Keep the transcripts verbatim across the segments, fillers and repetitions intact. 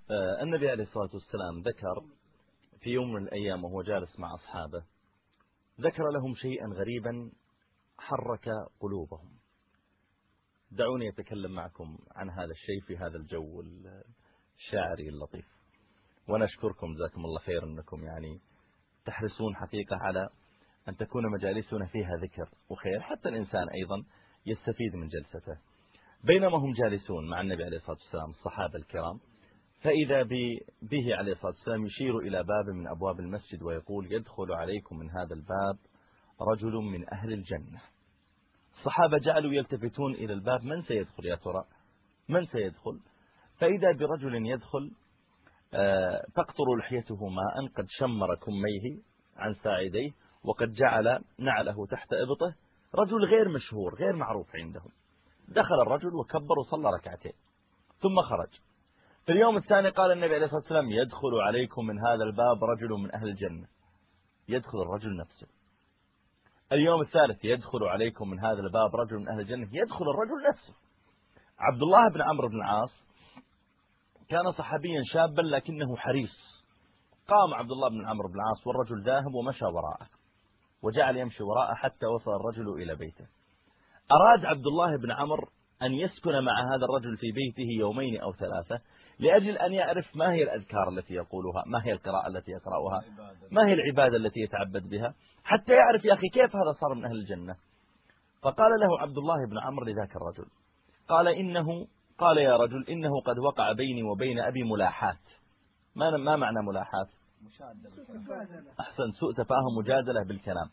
النبي عليه الصلاة والسلام ذكر في يوم من الأيام وهو جالس مع أصحابه، ذكر لهم شيئا غريبا حرك قلوبهم. دعوني أتكلم معكم عن هذا الشيء في هذا الجو الشاعري اللطيف. وأنا أشكركم جزاكم الله خير أنكم يعني تحرصون حقيقة على أن تكون مجالسنا فيها ذكر وخير، حتى الإنسان أيضا يستفيد من جلسته. بينما هم جالسون مع النبي عليه الصلاة والسلام الصحابة الكرام، فإذا به عليه الصلاة والسلام يشير إلى باب من أبواب المسجد ويقول: يدخل عليكم من هذا الباب رجل من أهل الجنة. الصحابة جعلوا يلتفتون إلى الباب: من سيدخل يا ترى؟ من سيدخل؟ فإذا برجل يدخل تقطر لحيته ماء، قد شمر كميه عن ساعديه، وقد جعل نعله تحت إبطه. رجل غير مشهور غير معروف عندهم. دخل الرجل وكبر وصلى ركعتين ثم خرج. في اليوم الثاني قال النبي عليه الصلاة والسلام: يدخل عليكم من هذا الباب رجل من أهل الجنة. يدخل الرجل نفسه. اليوم الثالث: يدخل عليكم من هذا الباب رجل من أهل الجنة. يدخل الرجل نفسه. عبد الله بن عمرو بن العاص كان صحابيا شابا لكنه حريص. قام عبد الله بن عمرو بن العاص والرجل ذاهب ومشى وراءه، وجعل يمشي وراءه حتى وصل الرجل إلى بيته. أراد عبد الله بن عمرو أن يسكن مع هذا الرجل في بيته يومين أو ثلاثة، لأجل أن يعرف ما هي الأذكار التي يقولها، ما هي القراءة التي يقرأها، ما هي العبادة التي يتعبد بها، حتى يعرف يا أخي كيف هذا صار من أهل الجنة. فقال له عبد الله بن عمرو لذاك الرجل، قال إنه قال يا رجل إنه قد وقع بيني وبين أبي ملاحات. ما ما معنى ملاحات؟ أحسن، سوء تفاهم، مجادلة بالكلام.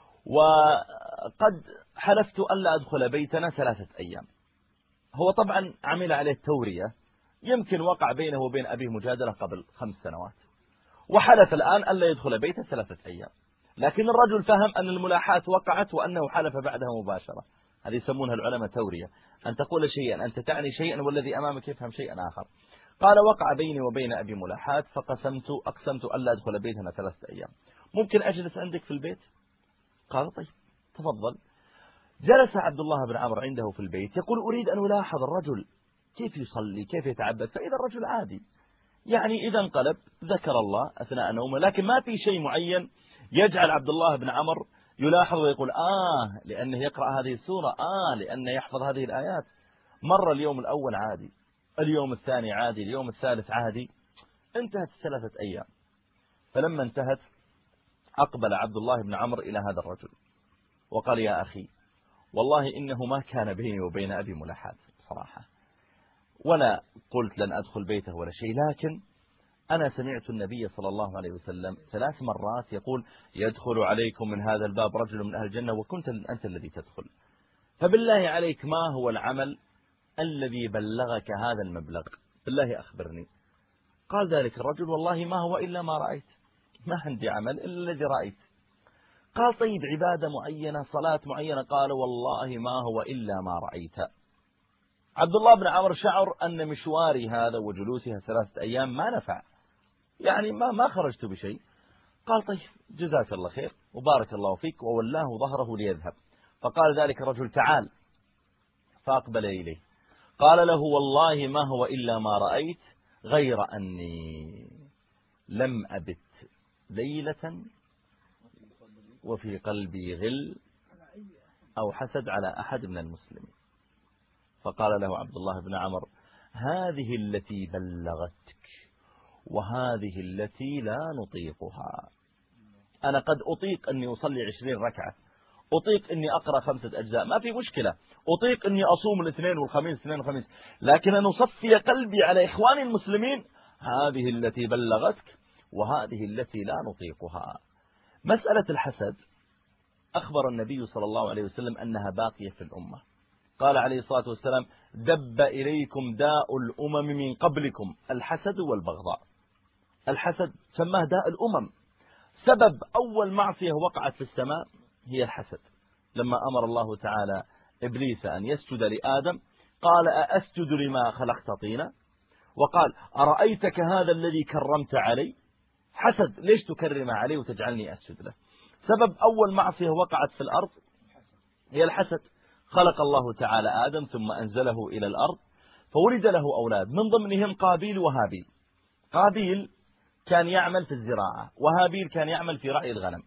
وقد حلفت ألا أدخل بيتنا ثلاثة أيام. هو طبعا عمل عليه التورية، يمكن وقع بينه وبين أبيه مجادلة قبل خمس سنوات، وحلف الآن ألا يدخل بيته ثلاثة أيام. لكن الرجل فهم أن الملاحات وقعت وأنه حلف بعدها مباشرة. هذه يسمونها العلماء تورية، أن تقول شيئا أنت تعني شيئا والذي أمامك يفهم شيئا آخر. قال: وقع بيني وبين أبي ملاحات فقسمت أقسمت ألا أدخل بيتنا ثلاثة أيام. ممكن أجلس عندك في البيت؟ قال: طيب تفضل. جلس عبد الله بن عمرو عنده في البيت، يقول: أريد أن ألاحظ الرجل كيف يصلي، كيف يتعبد. فإذا الرجل عادي، يعني إذا انقلب ذكر الله أثناء نومه، لكن ما في شيء معين يجعل عبد الله بن عمرو يلاحظ ويقول: آه لأنه يقرأ هذه السورة، آه لأنه يحفظ هذه الآيات. مر اليوم الأول عادي، اليوم الثاني عادي، اليوم الثالث عادي، انتهت الثلاثة أيام. فلما انتهت أقبل عبد الله بن عمرو إلى هذا الرجل وقال: يا أخي والله إنه ما كان بيني وبين أبي ملاحات صراحة، ولا قلت لن أدخل بيته ولا شيء، لكن أنا سمعت النبي صلى الله عليه وسلم ثلاث مرات يقول: يدخل عليكم من هذا الباب رجل من أهل الجنة، وكنت أنت الذي تدخل. فبالله عليك ما هو العمل الذي بلغك هذا المبلغ؟ بالله أخبرني. قال ذلك الرجل: والله ما هو إلا ما رأيت، ما عندي عمل إلا الذي رأيت. قال: طيب عبادة معينة، صلاة معينة؟ قال: والله ما هو إلا ما رأيت. عبد الله بن عمرو شعر أن مشواري هذا وجلوسها ثلاثة أيام ما نفع، يعني ما ما خرجت بشيء. قال: طيب جزاك الله خير وبارك الله فيك، وولاه ظهره ليذهب. فقال ذلك الرجل: تعال. فأقبل إليه، قال له: والله ما هو إلا ما رأيت، غير أني لم أبت ليلة وفي قلبي غل أو حسد على أحد من المسلمين. فقال له عبد الله بن عمرو: هذه التي بلغتك وهذه التي لا نطيقها. أنا قد أطيق أني أصلي عشرين ركعة، أطيق أني أقرأ خمسة أجزاء، ما في مشكلة، أطيق أني أصوم الاثنين والخميس الاثنين والخميس، لكن أن أصفي قلبي على إخواني المسلمين، هذه التي بلغتك وهذه التي لا نطيقها. مسألة الحسد أخبر النبي صلى الله عليه وسلم أنها باقية في الأمة. قال عليه الصلاة والسلام: دب إليكم داء الأمم من قبلكم، الحسد والبغضاء. الحسد سماه داء الأمم. سبب أول معصية وقعت في السماء هي الحسد. لما أمر الله تعالى إبليس أن يسجد لآدم قال: أأسجد لما خلقت طينا؟ وقال: أرأيتك هذا الذي كرمت علي؟ حسد، ليش تكرم علي وتجعلني أسجد له؟ سبب أول معصية وقعت في الأرض هي الحسد. خلق الله تعالى آدم ثم أنزله إلى الأرض فولد له أولاد، من ضمنهم قابيل وهابيل. قابيل كان يعمل في الزراعة وهابيل كان يعمل في رعي الغنم،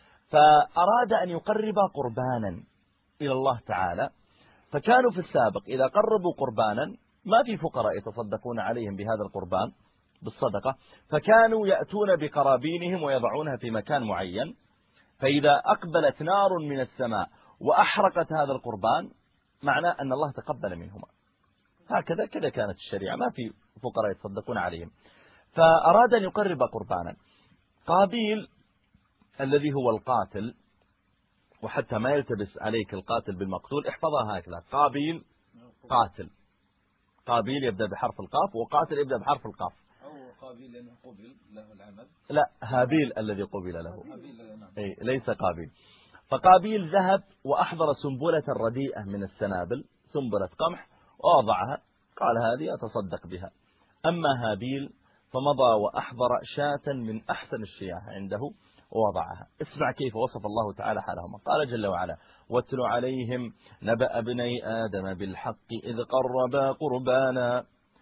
فأراد أن يقرب قربانا إلى الله تعالى. فكانوا في السابق إذا قربوا قربانا ما في فقراء يتصدقون عليهم بهذا القربان بالصدقة، فكانوا يأتون بقرابينهم ويضعونها في مكان معين، فإذا أقبلت نار من السماء وأحرقت هذا القربان معناه أن الله تقبل منهما. هكذا كذا كانت الشريعة، ما في فقراء يتصدقون عليهم. فأراد أن يقرب قربانا. قابيل الذي هو القاتل، وحتى ما يلتبس عليك القاتل بالمقتول احفظها هكذا، قابيل قاتل، قابيل يبدأ بحرف القاف وقاتل يبدأ بحرف القاف. أو قابيل لأنه قبل له العمل. لا، هابيل الذي قبل له، أي ليس قابيل. فقابيل ذهب وأحضر سنبلة رديئة من السنابل، سنبلة قمح، ووضعها، قال هذه أتصدق بها. أما هابيل فمضى وأحضر شاة من أحسن الشياه عنده ووضعها. اسمع كيف وصف الله تعالى حالهما. قال جل وعلا: واتل عليهم نبأ ابني آدم بالحق إذ قربا قربانا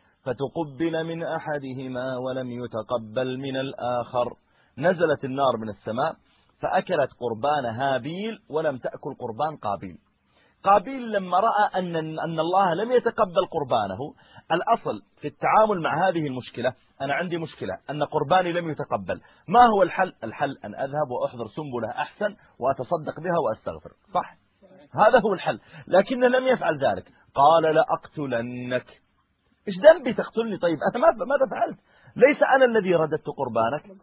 فتقبل من أحدهما ولم يتقبل من الآخر. نزلت النار من السماء فأكلت قربان هابيل ولم تأكل قربان قابيل. قابيل لما رأى أن أن الله لم يتقبل قربانه، الأصل في التعامل مع هذه المشكلة، أنا عندي مشكلة أن قرباني لم يتقبل، ما هو الحل؟ الحل أن أذهب وأحضر سنبلة أحسن وأتصدق بها وأستغفر، صح؟ هذا هو الحل. لكنه لم يفعل ذلك، قال لأقتلنك. إيش ذنبي تقتلني؟ طيب أنا ماذا فعلت؟ ليس أنا الذي رددت قربانك،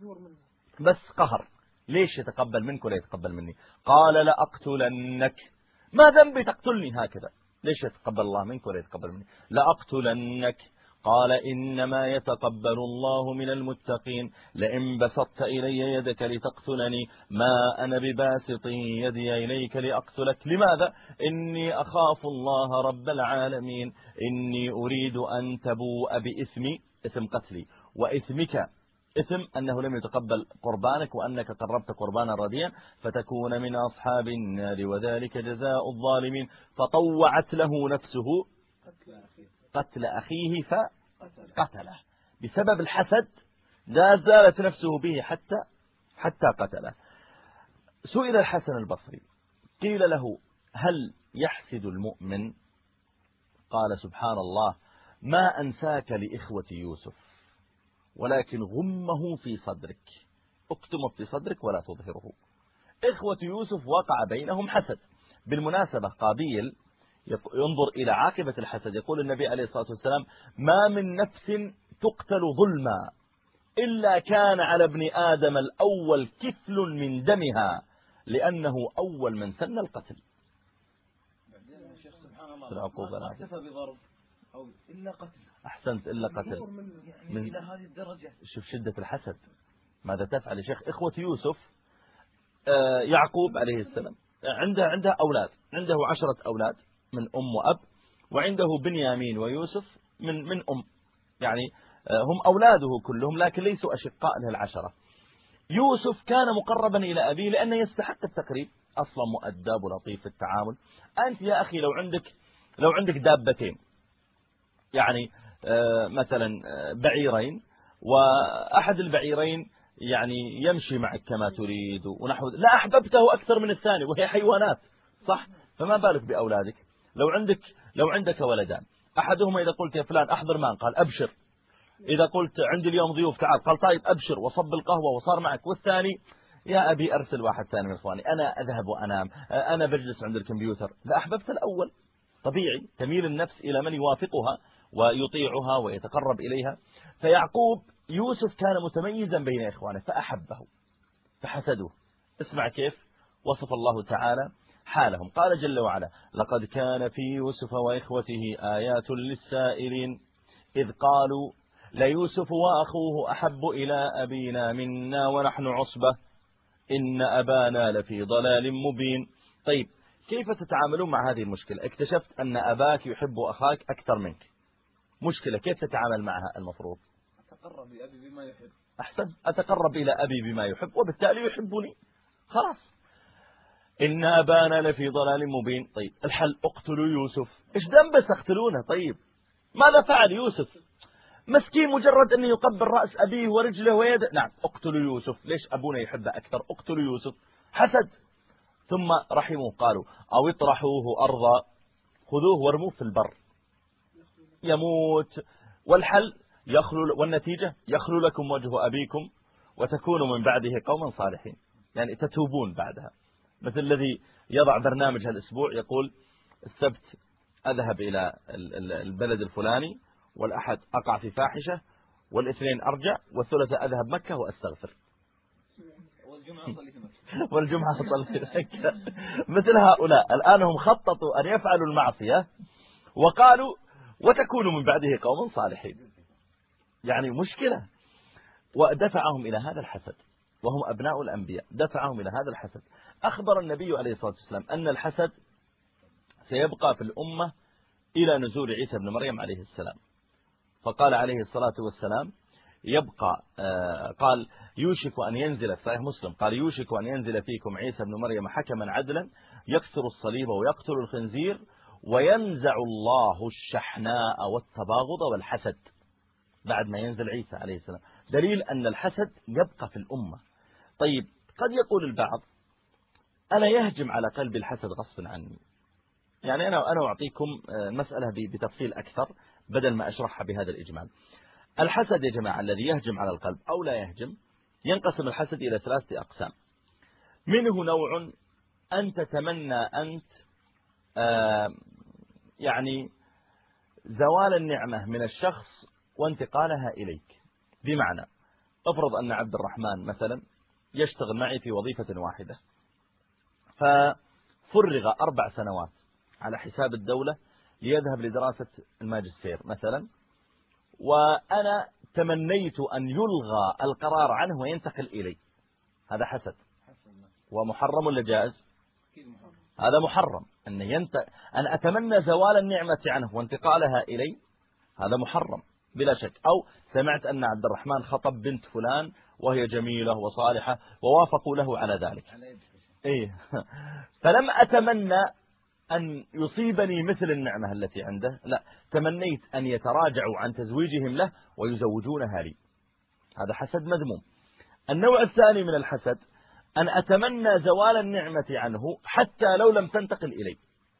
بس قهر. ليش يتقبل منك ولا يتقبل مني؟ قال لأقتلنك. ما ذنبي تقتلني هكذا؟ ليش يتقبل الله منك ولا يتقبل مني؟ لأقتلنك. قال إنما يتقبل الله من المتقين لئن بسطت إلي يدك لتقتلني ما أنا بباسط يدي إليك لأقتلك. لماذا؟ إني أخاف الله رب العالمين. إني أريد أن تبوء بإثمي، إثم قتلي، وإثمك، إثم أنه لم يتقبل قربانك وأنك قربت قربانا رديا، فتكون من أصحاب النار وذلك جزاء الظالمين. فطوعت له نفسه قتل أخيه فقتله بسبب الحسد، لا زالت نفسه به حتى حتى قتله. سئل الحسن البصري قيل له: هل يحسد المؤمن؟ قال: سبحان الله، ما أنساك لإخوة يوسف ولكن غمه في صدرك، اكتمه في صدرك ولا تظهره. إخوة يوسف وقع بينهم حسد. بالمناسبة قابيل ينظر إلى عاقبة الحسد، يقول النبي عليه الصلاة والسلام: ما من نفس تقتل ظلما إلا كان على ابن آدم الأول كفل من دمها لأنه أول من سن القتل. العقوبة لا اكتفى بضرب أو إلا قتل. أحسنت، إلا قتل. من إلى هذه الدرجة. شوف شدة الحسد ماذا تفعل يا شيخ. إخوة يوسف، يعقوب عليه السلام عنده عنده أولاد، عنده عشرة أولاد من أم وأب، وعنده بنيامين ويوسف من من أم، يعني هم أولاده كلهم لكن ليسوا أشقاء له العشرة. يوسف كان مقربا إلى أبيه لأنه يستحق التقريب، أصلا مؤدب ولطيف في التعامل. أنت يا أخي لو عندك لو عندك دابتين، يعني مثلا بعيرين، وأحد البعيرين يعني يمشي معك كما تريد ونحو، لا أحببته أكثر من الثاني وهي حيوانات، صح؟ فما بالك بأولادك. لو عندك لو عندك ولدان، أحدهما إذا قلت يا فلان أحضر مان قال أبشر، إذا قلت عندي اليوم ضيوف تعال قال طيب أبشر وصب القهوة وصار معك، والثاني يا أبي أرسل واحد ثاني من إخواني، أنا أذهب وأنام، أنا بجلس عند الكمبيوتر. لا أحببت الأول، طبيعي تميل النفس إلى من يوافقها ويطيعها ويتقرب إليها. فيعقوب يوسف كان متميزا بين إخوانه فأحبه فحسدوه. اسمع كيف وصف الله تعالى حالهم. قال جل وعلا: لقد كان في يوسف وإخوته آيات للسائلين إذ قالوا ليوسف وأخوه أحب إلى أبينا منا ونحن عصبة إن أبانا لفي ضلال مبين. طيب كيف تتعاملون مع هذه المشكلة؟ اكتشفت أن أباك يحب أخاك أكثر منك، مشكلة، كيف تتعامل معها؟ المفروض أتقرب لأبي بما يحب. أحسن، أتقرب إلى أبي بما يحب وبالتالي يحبني، خلاص. إن أبانا لفي ضلال مبين. طيب الحل اقتلوا يوسف. إيش ذنبه تقتلونه؟ طيب ماذا فعل يوسف؟ مسكين مجرد أنه يقبل رأس أبيه ورجله ويده، نعم اقتلوا يوسف، ليش أبونا يحبه أكثر، اقتلوا يوسف، حسد. ثم رحموا قالوا أو اطرحوه أرضا خذوه وارموه في البر يموت، والحل يخلو، والنتيجة يخلو لكم وجه أبيكم وتكونوا من بعده قوما صالحين، يعني تتوبون بعدها. مثل الذي يضع برنامج هالأسبوع يقول السبت أذهب إلى البلد الفلاني، والأحد أقع في فاحشة، والاثنين أرجع، والثلاثة أذهب مكة وأستغفر، والجمعة أصلي في مكة والجمعة أصلي في مكة. مثل هؤلاء الآن هم خططوا أن يفعلوا المعصية وقالوا وتكونوا من بعده قوما صالحين، يعني مشكلة. ودفعهم إلى هذا الحسد، وهم أبناء الأنبياء، دفعهم إلى هذا الحسد. أخبر النبي عليه الصلاة والسلام أن الحسد سيبقى في الأمة إلى نزول عيسى بن مريم عليه السلام، فقال عليه الصلاة والسلام يبقى آه قال يوشك أن ينزل في صحيح مسلم، قال يوشك أن ينزل فيكم عيسى بن مريم حكما عدلا يكسر الصليب ويقتل الخنزير وينزع الله الشحناء والتباغض والحسد، بعد ما ينزل عيسى عليه السلام، دليل أن الحسد يبقى في الأمة. طيب قد يقول البعض أنا يهجم على قلبي الحسد غصبا عني، يعني أنا أنا أعطيكم مسألة بتفصيل أكثر بدل ما أشرحها بهذا الإجمال. الحسد يا جماعة الذي يهجم على القلب أو لا يهجم، ينقسم الحسد إلى ثلاثة أقسام. منه نوع أن تتمنى أنت آه يعني زوال النعمة من الشخص وانتقالها إليك، بمعنى افرض أن عبد الرحمن مثلا يشتغل معي في وظيفة واحدة، ففرغ أربع سنوات على حساب الدولة ليذهب لدراسة الماجستير مثلا، وأنا تمنيت أن يلغى القرار عنه وينتقل إلي، هذا حسد ومحرم ولا جائز؟ هذا محرم. أن ينت... أن أتمنى زوال النعمة عنه وانتقالها إلي، هذا محرم بلا شك. أو سمعت أن عبد الرحمن خطب بنت فلان وهي جميلة وصالحة ووافقوا له على ذلك، إيه فلم أتمنى أن يصيبني مثل النعمة التي عنده، لا، تمنيت أن يتراجعوا عن تزويجهم له ويزوجونها لي، هذا حسد مذموم. النوع الثاني من الحسد أن أتمنى زوال النعمة عنه حتى لو لم تنتقل إلي،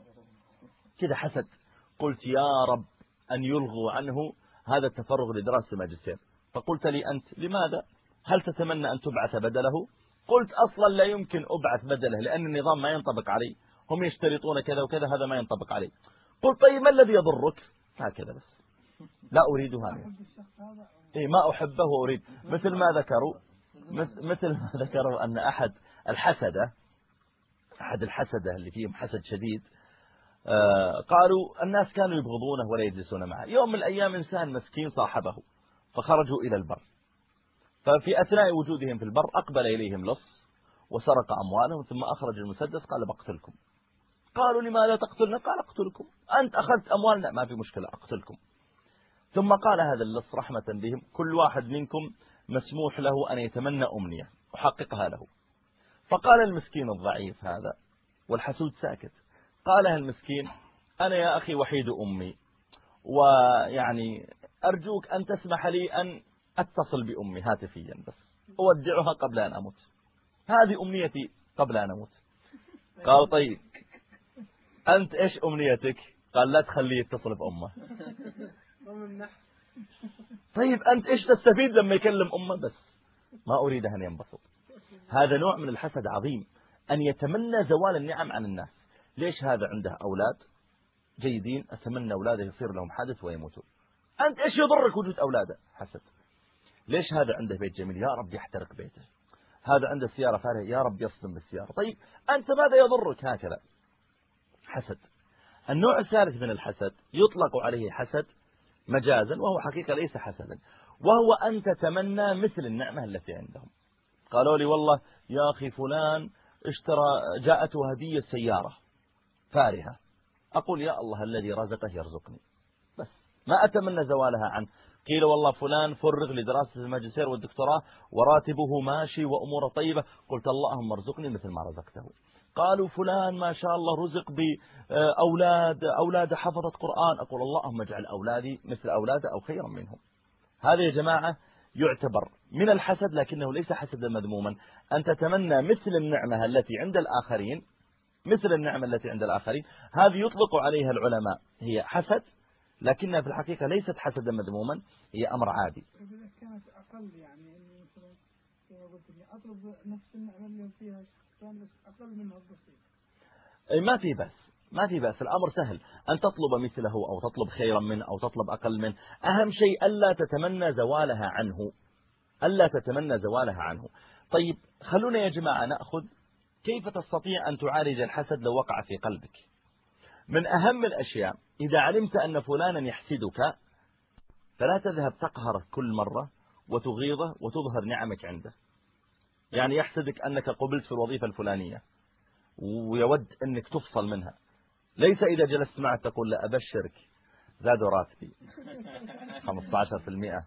كذا حسد، قلت يا رب أن يلغوا عنه هذا التفرغ لدراسة الماجستير، فقلت لي أنت لماذا؟ هل تتمنى أن تبعث بدله؟ قلت أصلا لا يمكن أبعث بدله لأن النظام ما ينطبق علي، هم يشترطون كذا وكذا، هذا ما ينطبق علي. قلت طيب ما الذي يضرك؟ هكذا بس، لا أريد هذا، إيه ما أحبه وأريد. مثل ما ذكروا مثل ما ذكروا أن أحد الحسدة أحد الحسدة اللي فيهم حسد شديد، آه قالوا الناس كانوا يبغضونه ولا يجلسون معه، يوم من الأيام إنسان مسكين صاحبه فخرجوا إلى البر، ففي أثناء وجودهم في البر أقبل إليهم لص وسرق أموالهم ثم أخرج المسدس قال بقتلكم. قالوا لماذا تقتلنا؟ قال أقتلكم، أنت أخذت أموالنا ما في مشكلة أقتلكم. ثم قال هذا اللص رحمة بهم كل واحد منكم مسموح له أن يتمنى أمنية أحققها له. فقال المسكين الضعيف هذا والحسود ساكت، قالها المسكين أنا يا أخي وحيد أمي، ويعني أرجوك أن تسمح لي أن أتصل بأمي هاتفيا بس أودعها قبل أن أموت، هذه أمنيتي قبل أن أموت. قال طيب أنت إيش أمنيتك؟ قال لا تخليه يتصل بأمه. طيب أنت إيش تستفيد لما يكلم أمه؟ بس ما أريد أن ينبسط. هذا نوع من الحسد عظيم، أن يتمنى زوال النعم عن الناس. ليش هذا عنده أولاد جيدين أتمنى أولاده يصير لهم حدث ويموتوا، أنت إيش يضرك وجود أولاده؟ حسد. ليش هذا عنده بيت جميل؟ يا رب يحترق بيته. هذا عنده سيارة فارهة، يا رب يصدم بالسيارة. طيب أنت ماذا يضرك؟ هكذا حسد. النوع الثالث من الحسد يطلق عليه حسد مجازا وهو حقيقة ليس حسدا، وهو أن تتمنى مثل النعمة التي عندهم. قالوا لي والله يا أخي فلان اشترى جاءته هدية سيارة فارهة، أقول يا الله الذي رزقه يرزقني، بس ما أتمنى زوالها عنه. قيل والله فلان فرغ لدراسة الماجستير والدكتوراه وراتبه ماشي وأموره طيبة، قلت اللهم ارزقني مثل ما رزقته. قالوا فلان ما شاء الله رزق بأولاد أولاد حفظت قرآن، أقول اللهم اجعل أولادي مثل أولاده أو خيرا منهم. هذا يا جماعة يعتبر من الحسد، لكنه ليس حسدا مذموما. أن تتمنى مثل النعمة التي عند الآخرين، مثل النعمة التي عند الآخرين، هذه يطلق عليها العلماء هي حسد، لكنها في الحقيقة ليست حسدا مذموما، هي أمر عادي. إذا كانت أقل، يعني إني مثلا كما قلت لي أطلب نفس النعمة اللي فيها شخصان بس أقل منها بسيط. أي ما في بس ما في بس الأمر سهل، أن تطلب مثله أو تطلب خيرا منه أو تطلب أقل منه. أهم شيء ألا تتمنى زوالها عنه، ألا تتمنى زوالها عنه. طيب خلونا يا جماعة نأخذ كيف تستطيع أن تعالج الحسد لو وقع في قلبك. من أهم الأشياء إذا علمت أن فلانا يحسدك فلا تذهب تقهره كل مرة وتغيظه وتظهر نعمك عنده. يعني يحسدك أنك قبلت في الوظيفة الفلانية ويود أنك تفصل منها، ليس إذا جلست معه تقول لا أبشرك زادوا راتبي خمسة عشر بالمئة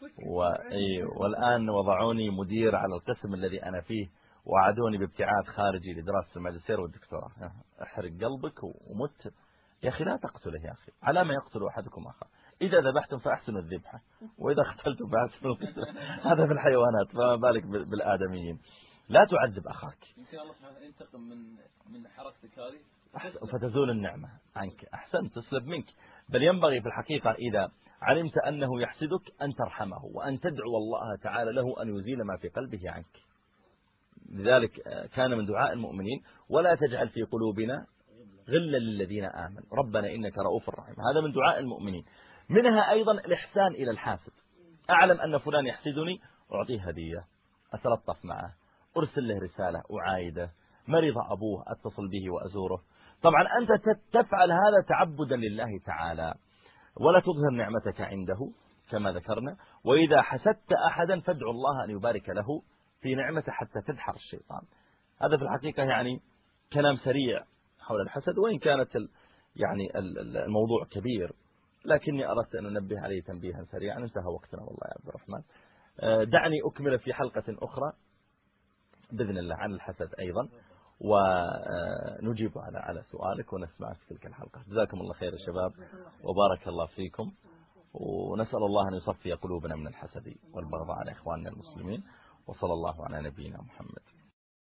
والآن وضعوني مدير على القسم الذي أنا فيه وعدوني بابتعاث خارجي لدراسة الماجستير والدكتوراه. احرق قلبك ومت يا أخي، لا تقتله يا أخي. على ما يقتل أحدكم أخاه؟ إذا ذبحتم فأحسنوا الذبحة وإذا قتلتم فأحسنوا القتل. هذا في الحيوانات، فما بالك بالآدميين. لا تعذب أخاك. يمكن الله سبحانه ينتقم من من حركتك هذه فتزول النعمة عنك. أحسن، تسلب منك. بل ينبغي في الحقيقة إذا علمت أنه يحسدك أن ترحمه وأن تدعو الله تعالى له أن يزيل ما في قلبه عنك. لذلك كان من دعاء المؤمنين ولا تجعل في قلوبنا غلا للذين آمنوا ربنا إنك رؤوف رحيم. هذا من دعاء المؤمنين. منها أيضا الإحسان إلى الحاسد. أعلم أن فلان يحسدني، أعطيه هدية، أتلطف معه، أرسل له رسالة، أعايده، مرض أبوه أتصل به وأزوره. طبعا أنت تفعل هذا تعبدا لله تعالى ولا تظهر نعمتك عنده كما ذكرنا. وإذا حسدت أحدا فادعو الله أن يبارك له في نعمته حتى تدحر الشيطان. هذا في الحقيقة يعني كلام سريع حول الحسد، وإن كانت يعني الموضوع كبير، لكني أردت أن أنبه عليه تنبيها سريعا. انتهى وقتنا والله يا عبد الرحمن. دعني أكمل في حلقة أخرى بإذن الله عن الحسد أيضا، ونجيب على على سؤالك ونسمعك في تلك الحلقة. جزاكم الله خير يا شباب وبارك الله فيكم، ونسأل الله أن يصفي قلوبنا من الحسد والبغضاء على إخواننا المسلمين، وصلى الله على نبينا محمد.